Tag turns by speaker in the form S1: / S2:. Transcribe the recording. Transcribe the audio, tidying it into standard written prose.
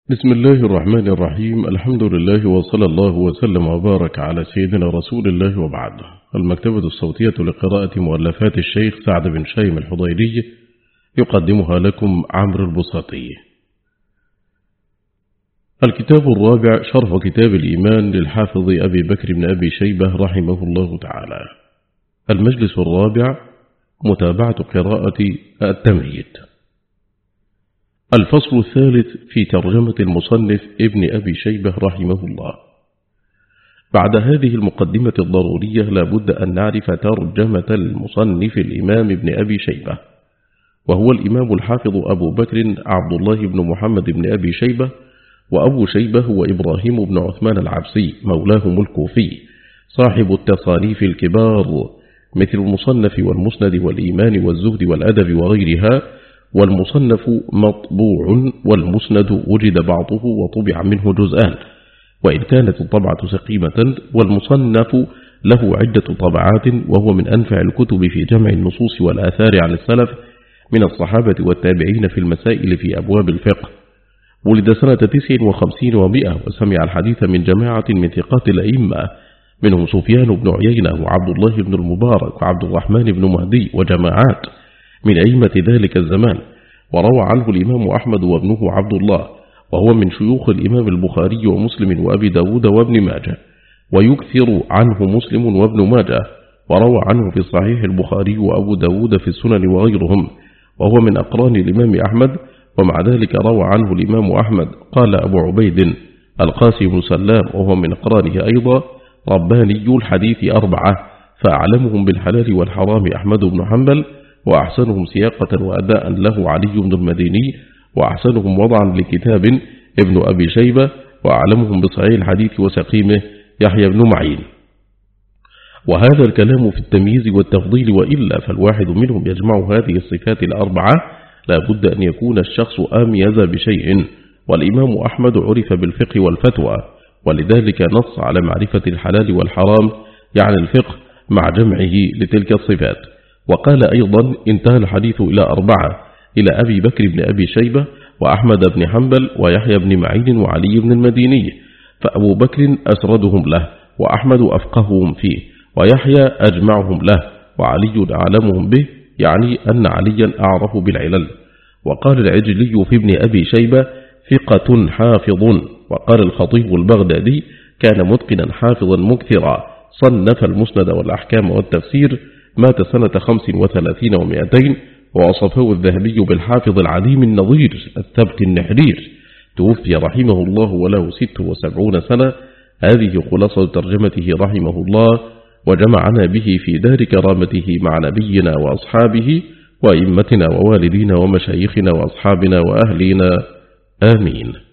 S1: بسم الله الرحمن الرحيم. الحمد لله وصلى الله وسلم وبارك على سيدنا رسول الله وبعد. المكتبة الصوتية لقراءة مؤلفات الشيخ سعد بن شايم الحضيري يقدمها لكم عمرو البساطي. الكتاب الرابع شرح كتاب الإيمان للحافظ أبي بكر بن أبي شيبة رحمه الله تعالى. المجلس الرابع متابعة قراءة التمهيد. الفصل الثالث في ترجمة المصنف ابن أبي شيبة رحمه الله. بعد هذه المقدمة الضرورية لا بد أن نعرف ترجمة المصنف الإمام ابن أبي شيبة، وهو الإمام الحافظ أبو بكر عبد الله بن محمد بن أبي شيبة، وأبو شيبة هو إبراهيم بن عثمان العبسي مولاهم الكوفي، صاحب التصانيف الكبار مثل المصنف والمسند والإيمان والزهد والأدب وغيرها. والمصنف مطبوع، والمسند وجد بعضه وطبع منه جزءان، وإن كانت الطبعة سقيمة. والمصنف له عدة طبعات، وهو من أنفع الكتب في جمع النصوص والآثار عن السلف من الصحابة والتابعين في المسائل في أبواب الفقه. ولد سنة 59 و100، وسمع الحديث من جماعة من ثقات الأئمة، منهم سفيان بن عيينة وعبد الله بن المبارك وعبد الرحمن بن مهدي وجماعات من أئمة ذلك الزمان. وروى عنه الإمام أحمد وابنه عبد الله، وهو من شيوخ الإمام البخاري ومسلم وأبي داود وابن ماجه، ويكثر عنه مسلم وابن ماجه. وروى عنه في صحيح البخاري وأبو داود في السنن وغيرهم، وهو من أقران الإمام أحمد. ومع ذلك روى عنه الإمام أحمد قال أبو عبيد القاسم بن سلام، وهو من أقرانه أيضا، رباني الحديث 4، فأعلمهم بالحلال والحرام أحمد بن حنبل، وأحسنهم سياقة وأداء له علي بن المديني، وأحسنهم وضعا لكتاب ابن أبي شيبة، وأعلمهم بصحيح الحديث وسقيمه يحيى بن معين. وهذا الكلام في التمييز والتفضيل، وإلا فالواحد منهم يجمع هذه الصفات الأربعة لا بد أن يكون الشخص أميز بشيء. والإمام أحمد عرف بالفقه والفتوى، ولذلك نص على معرفة الحلال والحرام يعني الفقه مع جمعه لتلك الصفات. وقال أيضا انتهى الحديث إلى 4، إلى أبي بكر بن أبي شيبة وأحمد بن حنبل ويحيى بن معين وعلي بن المديني، فأبو بكر أسردهم له، وأحمد أفقههم فيه، ويحيى أجمعهم له، وعلي أعلمهم به، يعني أن عليا أعرف بالعلل. وقال العجلي في ابن أبي شيبة ثقة حافظ. وقال الخطيب البغدادي كان متقنا حافظا مكثرا، صنف المسند والأحكام والتفسير، مات سنة 35 و200. ووصفه الذهبي بالحافظ العليم النظير الثبت النحرير، توفي رحمه الله وله 76 سنة. هذه خلاصة ترجمته رحمه الله، وجمعنا به في دار كرامته مع نبينا وأصحابه وإمتنا ووالدينا ومشايخنا وأصحابنا وأهلنا، آمين.